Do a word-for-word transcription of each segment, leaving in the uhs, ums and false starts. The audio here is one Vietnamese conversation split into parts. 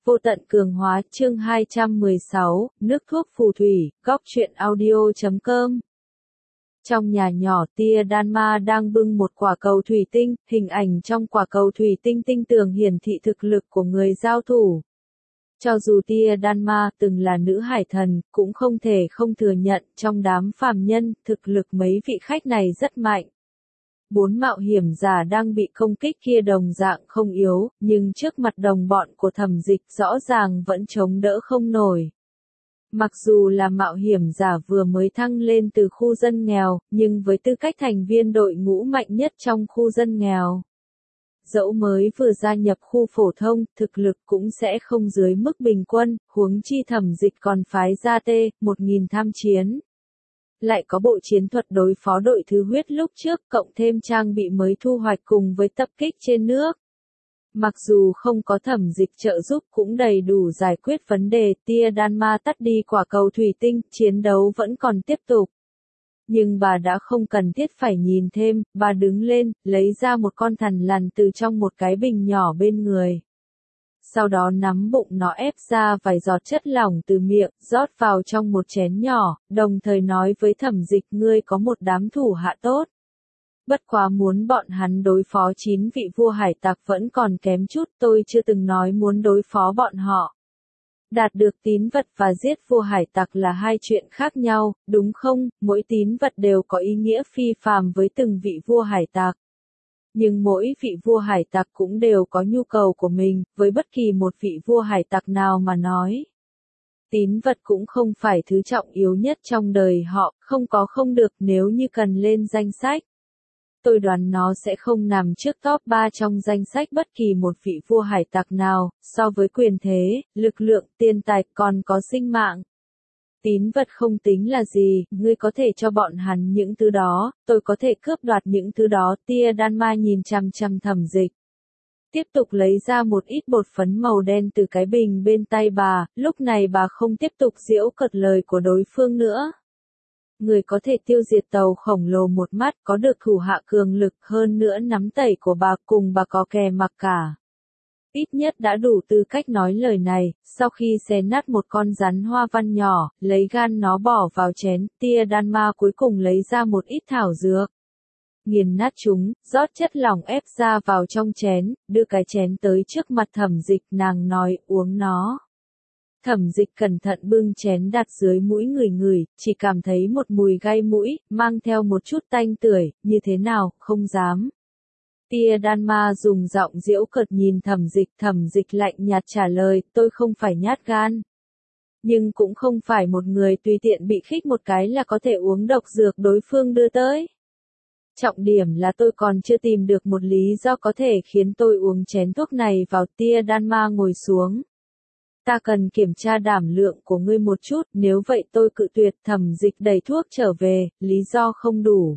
Vô tận cường hóa chương hai trăm mười sáu, nước thuốc phù thủy, góc truyện audio chấm com. Trong nhà nhỏ tia Đan-ma đang bưng một quả cầu thủy tinh, hình ảnh trong quả cầu thủy tinh tinh tường hiển thị thực lực của người giao thủ. Cho dù tia Đan-ma từng là nữ hải thần, cũng không thể không thừa nhận trong đám phàm nhân, thực lực mấy vị khách này rất mạnh. Bốn mạo hiểm giả đang bị công kích kia đồng dạng không yếu, nhưng trước mặt đồng bọn của Thẩm Dịch rõ ràng vẫn chống đỡ không nổi. Mặc dù là mạo hiểm giả vừa mới thăng lên từ khu dân nghèo, nhưng với tư cách thành viên đội ngũ mạnh nhất trong khu dân nghèo, dẫu mới vừa gia nhập khu phổ thông, thực lực cũng sẽ không dưới mức bình quân, huống chi Thẩm Dịch còn phái ra T một nghìn tham chiến. Lại có bộ chiến thuật đối phó đội thứ huyết lúc trước, cộng thêm trang bị mới thu hoạch cùng với tập kích trên nước. Mặc dù không có Thẩm Dịch trợ giúp cũng đầy đủ giải quyết vấn đề, tia Đan-ma tắt đi quả cầu thủy tinh, chiến đấu vẫn còn tiếp tục. Nhưng bà đã không cần thiết phải nhìn thêm, bà đứng lên, lấy ra một con thằn lằn từ trong một cái bình nhỏ bên người. Sau đó nắm bụng nó ép ra vài giọt chất lỏng từ miệng, rót vào trong một chén nhỏ, đồng thời nói với Thẩm Dịch ngươi có một đám thủ hạ tốt. Bất quá muốn bọn hắn đối phó chín vị vua hải tặc vẫn còn kém chút, tôi chưa từng nói muốn đối phó bọn họ. Đạt được tín vật và giết vua hải tặc là hai chuyện khác nhau, đúng không? Mỗi tín vật đều có ý nghĩa phi phàm với từng vị vua hải tặc. Nhưng mỗi vị vua hải tặc cũng đều có nhu cầu của mình, với bất kỳ một vị vua hải tặc nào mà nói. Tín vật cũng không phải thứ trọng yếu nhất trong đời họ, không có không được nếu như cần lên danh sách. Tôi đoán nó sẽ không nằm trước top ba trong danh sách bất kỳ một vị vua hải tặc nào, so với quyền thế, lực lượng, tiền tài, còn có sinh mạng. Tín vật không tính là gì, ngươi có thể cho bọn hắn những thứ đó, tôi có thể cướp đoạt những thứ đó, tia Đan-ma nhìn chằm chằm Thẩm Dịch. Tiếp tục lấy ra một ít bột phấn màu đen từ cái bình bên tay bà, lúc này bà không tiếp tục giễu cợt lời của đối phương nữa. Người có thể tiêu diệt tàu khổng lồ một mắt, có được thủ hạ cường lực hơn nữa nắm tẩy của bà cùng bà có kè mặc cả. Ít nhất đã đủ tư cách nói lời này, sau khi xé nát một con rắn hoa văn nhỏ, lấy gan nó bỏ vào chén, tia Đan-ma cuối cùng lấy ra một ít thảo dược. Nghiền nát chúng, rót chất lỏng ép ra vào trong chén, đưa cái chén tới trước mặt Thẩm Dịch, nàng nói uống nó. Thẩm Dịch cẩn thận bưng chén đặt dưới mũi người ngửi, chỉ cảm thấy một mùi gai mũi, mang theo một chút tanh tưởi, như thế nào, không dám. Tia Đan-ma dùng giọng giễu cợt nhìn Thẩm Dịch, Thẩm Dịch lạnh nhạt trả lời, tôi không phải nhát gan. Nhưng cũng không phải một người tùy tiện bị khích một cái là có thể uống độc dược đối phương đưa tới. Trọng điểm là tôi còn chưa tìm được một lý do có thể khiến tôi uống chén thuốc này vào. Tia Đan-ma ngồi xuống. Ta cần kiểm tra đảm lượng của ngươi một chút, nếu vậy tôi cự tuyệt. Thẩm Dịch đẩy thuốc trở về, lý do không đủ.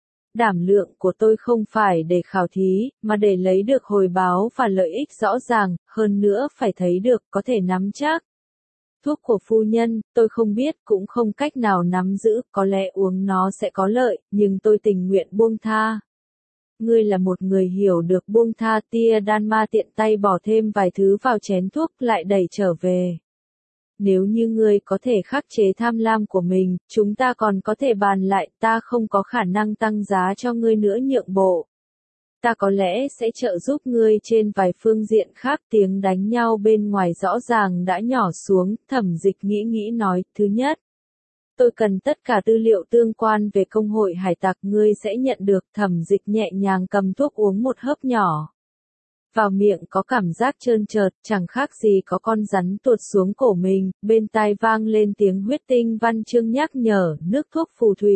Đảm lượng của tôi không phải để khảo thí, mà để lấy được hồi báo và lợi ích rõ ràng, hơn nữa phải thấy được, có thể nắm chắc. Thuốc của phu nhân, tôi không biết, cũng không cách nào nắm giữ, có lẽ uống nó sẽ có lợi, nhưng tôi tình nguyện buông tha. Ngươi là một người hiểu được buông tha. Tia Đan-ma tiện tay bỏ thêm vài thứ vào chén thuốc lại đẩy trở về. Nếu như ngươi có thể khắc chế tham lam của mình, chúng ta còn có thể bàn lại, ta không có khả năng tăng giá cho ngươi nữa nhượng bộ. Ta có lẽ sẽ trợ giúp ngươi trên vài phương diện khác. Tiếng đánh nhau bên ngoài rõ ràng đã nhỏ xuống, Thẩm Dịch nghĩ nghĩ nói, thứ nhất. Tôi cần tất cả tư liệu tương quan về công hội hải tặc ngươi sẽ nhận được. Thẩm Dịch nhẹ nhàng cầm thuốc uống một hớp nhỏ. Vào miệng có cảm giác trơn trượt, chẳng khác gì có con rắn tuột xuống cổ mình, bên tai vang lên tiếng huyết tinh văn chương nhắc nhở, nước thuốc phù thủy.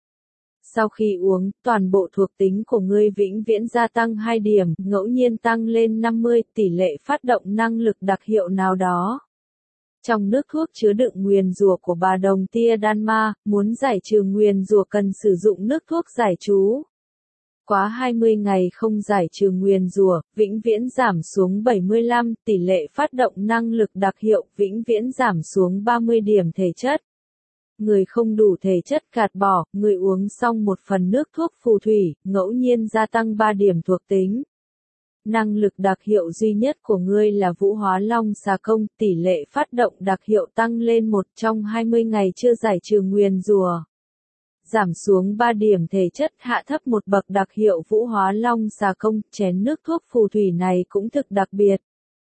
Sau khi uống, toàn bộ thuộc tính của ngươi vĩnh viễn gia tăng hai điểm, ngẫu nhiên tăng lên năm mươi, tỷ lệ phát động năng lực đặc hiệu nào đó. Trong nước thuốc chứa đựng nguyền rủa của bà đồng tia Đan-ma, muốn giải trừ nguyền rủa cần sử dụng nước thuốc giải chú. Quá hai mươi ngày không giải trừ nguyền rủa, vĩnh viễn giảm xuống bảy mươi lăm, tỷ lệ phát động năng lực đặc hiệu, vĩnh viễn giảm xuống ba mươi điểm thể chất. Người không đủ thể chất gạt bỏ, người uống xong một phần nước thuốc phù thủy, ngẫu nhiên gia tăng ba điểm thuộc tính. Năng lực đặc hiệu duy nhất của ngươi là Vũ Hóa Long xà công, tỷ lệ phát động đặc hiệu tăng lên một trong hai mươi ngày chưa giải trừ nguyền rủa. Giảm xuống ba điểm thể chất, hạ thấp một bậc đặc hiệu Vũ Hóa Long xà công, chén nước thuốc phù thủy này cũng thực đặc biệt.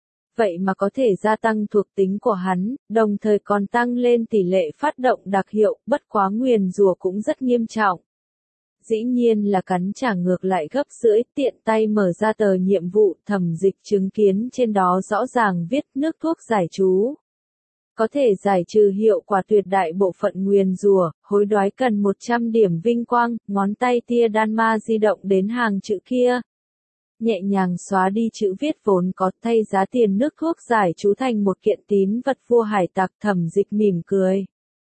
Vậy mà có thể gia tăng thuộc tính của hắn, đồng thời còn tăng lên tỷ lệ phát động đặc hiệu, bất quá nguyền rủa cũng rất nghiêm trọng. Dĩ nhiên là cắn trả ngược lại gấp rưỡi, tiện tay mở ra tờ nhiệm vụ, Thẩm Dịch chứng kiến trên đó rõ ràng viết nước thuốc giải chú. Có thể giải trừ hiệu quả tuyệt đại bộ phận nguyền rủa, hối đoái cần một trăm điểm vinh quang, ngón tay tia đan ma di động đến hàng chữ kia. Nhẹ nhàng xóa đi chữ viết vốn có, thay giá tiền nước thuốc giải chú thành một kiện tín vật vua hải tặc. Thẩm Dịch mỉm cười.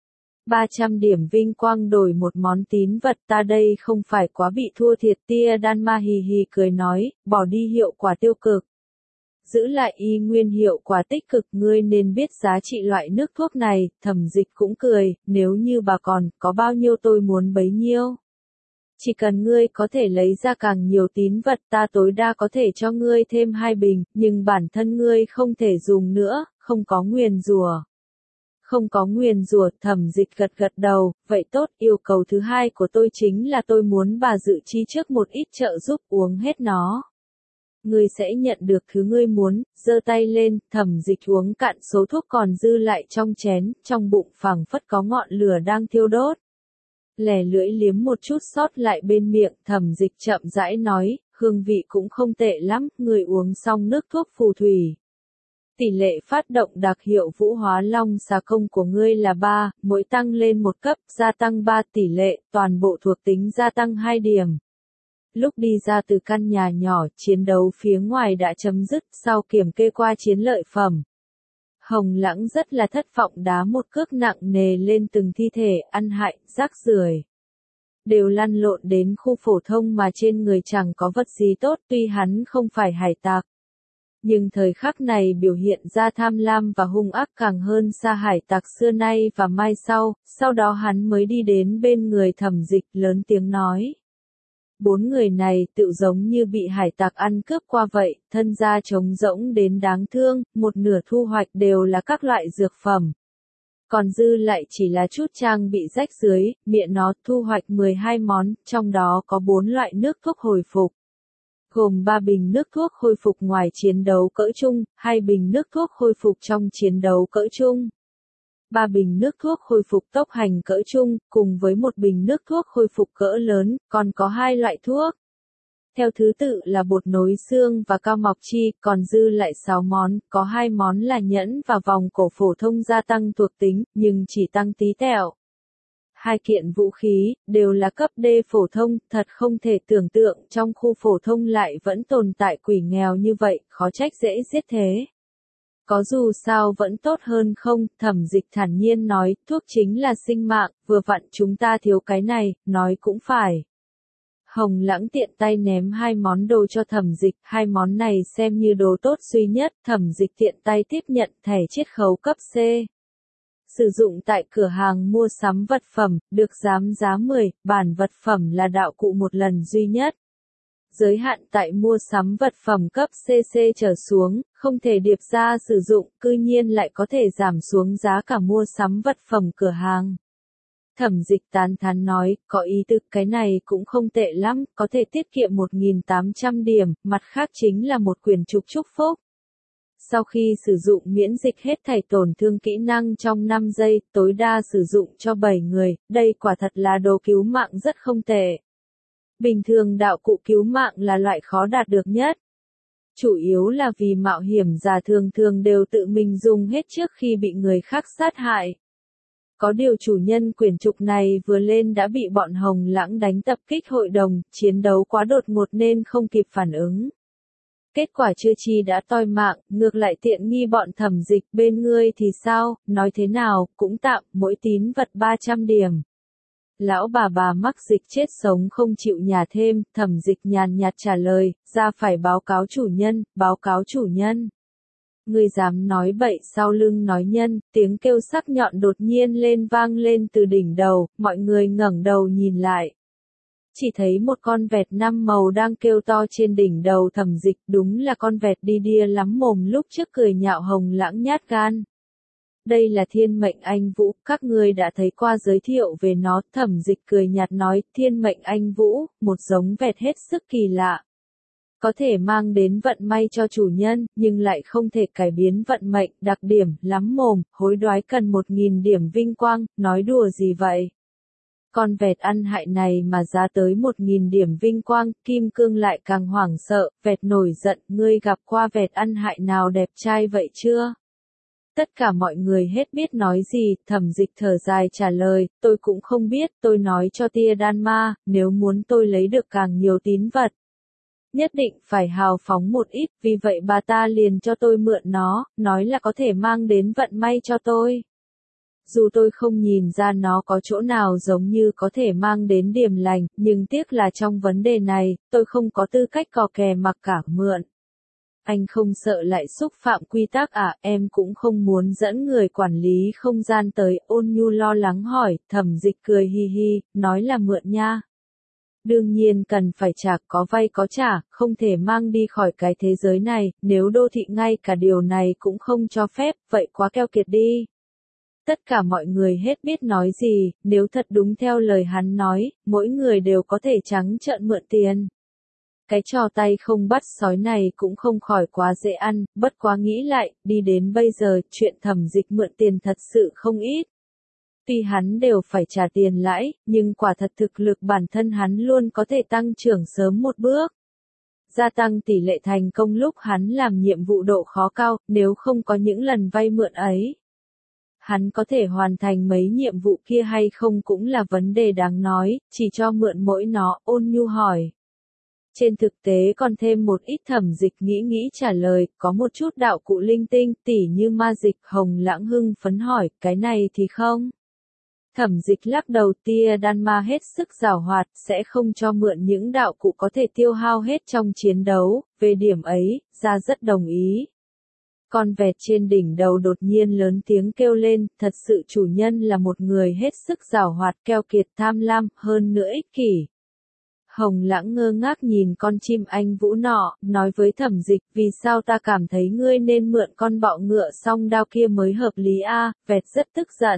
ba trăm điểm vinh quang đổi một món tín vật, ta đây không phải quá bị thua thiệt. Tia đan ma hì hì cười nói, bỏ đi hiệu quả tiêu cực. Giữ lại y nguyên hiệu quả tích cực, ngươi nên biết giá trị loại nước thuốc này. Thẩm Dịch cũng cười, nếu như bà còn, có bao nhiêu tôi muốn bấy nhiêu. Chỉ cần ngươi có thể lấy ra càng nhiều tín vật, ta tối đa có thể cho ngươi thêm hai bình, nhưng bản thân ngươi không thể dùng nữa, không có nguyền rủa. Không có nguyền rủa, Thẩm Dịch gật gật đầu, vậy tốt, yêu cầu thứ hai của tôi chính là tôi muốn bà dự chi trước một ít trợ giúp uống hết nó. Ngươi sẽ nhận được thứ ngươi muốn, giơ tay lên, Thẩm Dịch uống cạn số thuốc còn dư lại trong chén, trong bụng phảng phất có ngọn lửa đang thiêu đốt. Lẻ lưỡi liếm một chút sót lại bên miệng, Thẩm Dịch chậm rãi nói, hương vị cũng không tệ lắm, ngươi uống xong nước thuốc phù thủy. Tỷ lệ phát động đặc hiệu Vũ Hóa Long xà công của ngươi là ba, mỗi tăng lên một cấp, gia tăng ba tỷ lệ, toàn bộ thuộc tính gia tăng hai điểm. Lúc đi ra từ căn nhà nhỏ, chiến đấu phía ngoài đã chấm dứt, sau kiểm kê qua chiến lợi phẩm. Hồng Lãng rất là thất vọng, đá một cước nặng nề lên từng thi thể, ăn hại, rác rưởi. Đều lăn lộn đến khu phổ thông mà trên người chẳng có vật gì tốt, tuy hắn không phải hải tặc. Nhưng thời khắc này biểu hiện ra tham lam và hung ác càng hơn xa hải tặc xưa nay và mai sau, sau đó hắn mới đi đến bên người Thẩm Dịch lớn tiếng nói. Bốn người này tự giống như bị hải tặc ăn cướp qua vậy, thân da trống rỗng đến đáng thương, một nửa thu hoạch đều là các loại dược phẩm. Còn dư lại chỉ là chút trang bị rách dưới, miệng nó thu hoạch mười hai món, trong đó có bốn loại nước thuốc hồi phục. Gồm ba bình nước thuốc hồi phục ngoài chiến đấu cỡ trung, hai bình nước thuốc hồi phục trong chiến đấu cỡ trung. ba bình nước thuốc hồi phục tốc hành cỡ trung, cùng với một bình nước thuốc hồi phục cỡ lớn, còn có hai loại thuốc. Theo thứ tự là bột nối xương và cao mọc chi, còn dư lại sáu món, có hai món là nhẫn và vòng cổ phổ thông gia tăng thuộc tính, nhưng chỉ tăng tí tẹo. Hai kiện vũ khí, đều là cấp D phổ thông, thật không thể tưởng tượng trong khu phổ thông lại vẫn tồn tại quỷ nghèo như vậy, khó trách dễ giết thế. Có dù sao vẫn tốt hơn không, Thẩm Dịch thản nhiên nói, thuốc chính là sinh mạng, vừa vặn chúng ta thiếu cái này, nói cũng phải. Hồng Lãng tiện tay ném hai món đồ cho Thẩm Dịch, hai món này xem như đồ tốt duy nhất, Thẩm Dịch tiện tay tiếp nhận thẻ chiết khấu cấp C. Sử dụng tại cửa hàng mua sắm vật phẩm, được giám giá mười, bản vật phẩm là đạo cụ một lần duy nhất. Giới hạn tại mua sắm vật phẩm cấp xê xê trở xuống, không thể điệp ra sử dụng, cư nhiên lại có thể giảm xuống giá cả mua sắm vật phẩm cửa hàng. Thẩm Dịch tán thán nói, có ý tứ, cái này cũng không tệ lắm, có thể tiết kiệm một nghìn tám trăm điểm, mặt khác chính là một quyển trục chúc phúc. Sau khi sử dụng miễn dịch hết thảy tổn thương kỹ năng trong năm giây, tối đa sử dụng cho bảy người, đây quả thật là đồ cứu mạng rất không tệ. Bình thường đạo cụ cứu mạng là loại khó đạt được nhất. Chủ yếu là vì mạo hiểm giả thường thường đều tự mình dùng hết trước khi bị người khác sát hại. Có điều chủ nhân quyển trục này vừa lên đã bị bọn Hồng Lãng đánh tập kích hội đồng, chiến đấu quá đột ngột nên không kịp phản ứng. Kết quả chưa chi đã toi mạng, ngược lại tiện nghi bọn Thẩm Dịch, bên ngươi thì sao, nói thế nào, cũng tạm, mỗi tín vật ba trăm điểm. Lão bà bà mắc dịch chết sống không chịu nhả thêm, Thẩm Dịch nhàn nhạt trả lời, ra phải báo cáo chủ nhân, báo cáo chủ nhân. Ngươi dám nói bậy, sau lưng nói nhân, tiếng kêu sắc nhọn đột nhiên lên vang lên từ đỉnh đầu, mọi người ngẩng đầu nhìn lại. chỉ thấy một con vẹt năm màu đang kêu to trên đỉnh đầu Thẩm Dịch, đúng là con vẹt đi đia lắm mồm lúc trước cười nhạo Hồng Lãng nhát gan. Đây là thiên mệnh anh Vũ, các ngươi đã thấy qua giới thiệu về nó, Thẩm Dịch cười nhạt nói, thiên mệnh anh Vũ, một giống vẹt hết sức kỳ lạ. Có thể mang đến vận may cho chủ nhân, nhưng lại không thể cải biến vận mệnh, đặc điểm, lắm mồm, hối đoái cần một nghìn điểm vinh quang, nói đùa gì vậy? Con vẹt ăn hại này mà giá tới một nghìn điểm vinh quang, Kim Cương lại càng hoảng sợ, vẹt nổi giận, ngươi gặp qua vẹt ăn hại nào đẹp trai vậy chưa? Tất cả mọi người hết biết nói gì, Thẩm Dịch thở dài trả lời, tôi cũng không biết, tôi nói cho tia đan ma, nếu muốn tôi lấy được càng nhiều tín vật. Nhất định phải hào phóng một ít, vì vậy bà ta liền cho tôi mượn nó, nói là có thể mang đến vận may cho tôi. Dù tôi không nhìn ra nó có chỗ nào giống như có thể mang đến điểm lành, nhưng tiếc là trong vấn đề này, tôi không có tư cách cò kè mặc cả mượn. Anh không sợ lại xúc phạm quy tắc à, em cũng không muốn dẫn người quản lý không gian tới, Ôn Nhu lo lắng hỏi, Thẩm Dịch cười hi hi, nói là mượn nha. Đương nhiên cần phải trả, có vay có trả, không thể mang đi khỏi cái thế giới này, nếu đô thị ngay cả điều này cũng không cho phép, vậy quá keo kiệt đi. Tất cả mọi người hết biết nói gì, nếu thật đúng theo lời hắn nói, mỗi người đều có thể trắng trợn mượn tiền. Cái trò tay không bắt sói này cũng không khỏi quá dễ ăn, bất quá nghĩ lại, đi đến bây giờ, chuyện Thẩm Dịch mượn tiền thật sự không ít. Tuy hắn đều phải trả tiền lãi, nhưng quả thật thực lực bản thân hắn luôn có thể tăng trưởng sớm một bước. Gia tăng tỷ lệ thành công lúc hắn làm nhiệm vụ độ khó cao, nếu không có những lần vay mượn ấy. Hắn có thể hoàn thành mấy nhiệm vụ kia hay không cũng là vấn đề đáng nói, chỉ cho mượn mỗi nó, Ôn Nhu hỏi. Trên thực tế còn thêm một ít. Thẩm Dịch nghĩ nghĩ trả lời, có một chút đạo cụ linh tinh, tỉ như ma dịch. Hồng Lãng hưng phấn hỏi, cái này thì không. Thẩm Dịch lắc đầu, tia đan ma hết sức giảo hoạt, sẽ không cho mượn những đạo cụ có thể tiêu hao hết trong chiến đấu, về điểm ấy, gia rất đồng ý. Con vẹt trên đỉnh đầu đột nhiên lớn tiếng kêu lên, thật sự chủ nhân là một người hết sức giảo hoạt, keo kiệt, tham lam, hơn nữa ích kỷ. Hồng Lãng ngơ ngác nhìn con chim anh Vũ nọ, nói với Thẩm Dịch, vì sao ta cảm thấy ngươi nên mượn con bọ ngựa song đao kia mới hợp lý a? Vẹt rất tức giận.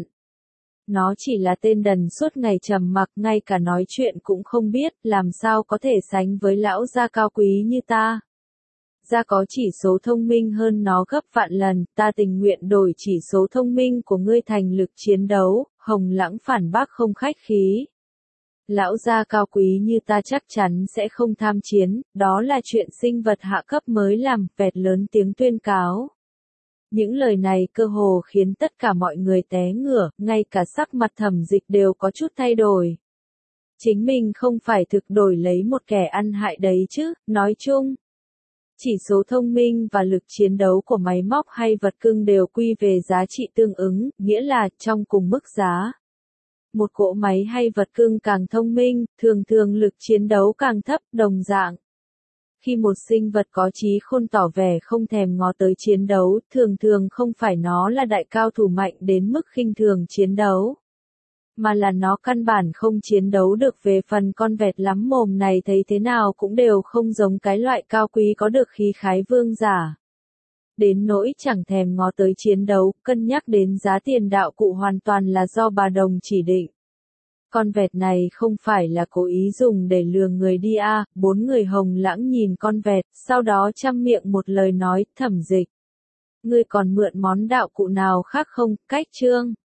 Nó chỉ là tên đần suốt ngày trầm mặc, ngay cả nói chuyện cũng không biết, làm sao có thể sánh với lão gia cao quý như ta. Gia có chỉ số thông minh hơn nó gấp vạn lần, ta tình nguyện đổi chỉ số thông minh của ngươi thành lực chiến đấu. Hồng Lãng phản bác không khách khí. Lão gia cao quý như ta chắc chắn sẽ không tham chiến, đó là chuyện sinh vật hạ cấp mới làm, vẹt lớn tiếng tuyên cáo. Những lời này cơ hồ khiến tất cả mọi người té ngửa, ngay cả sắc mặt Thẩm Dịch đều có chút thay đổi. Chính mình không phải thực đổi lấy một kẻ ăn hại đấy chứ, nói chung. Chỉ số thông minh và lực chiến đấu của máy móc hay vật cưng đều quy về giá trị tương ứng, nghĩa là trong cùng mức giá. Một cỗ máy hay vật cưng càng thông minh, thường thường lực chiến đấu càng thấp, đồng dạng. Khi một sinh vật có trí khôn tỏ vẻ không thèm ngó tới chiến đấu, thường thường không phải nó là đại cao thủ mạnh đến mức khinh thường chiến đấu. Mà là nó căn bản không chiến đấu được. Về phần con vẹt lắm mồm này thấy thế nào cũng đều không giống cái loại cao quý có được khí khái vương giả. Đến nỗi chẳng thèm ngó tới chiến đấu, cân nhắc đến giá tiền đạo cụ hoàn toàn là do bà đồng chỉ định. Con vẹt này không phải là cố ý dùng để lừa người đi à, bốn người Hồng Lãng nhìn con vẹt, sau đó chăm miệng một lời nói, Thẩm Dịch. Ngươi còn mượn món đạo cụ nào khác không, cách chương.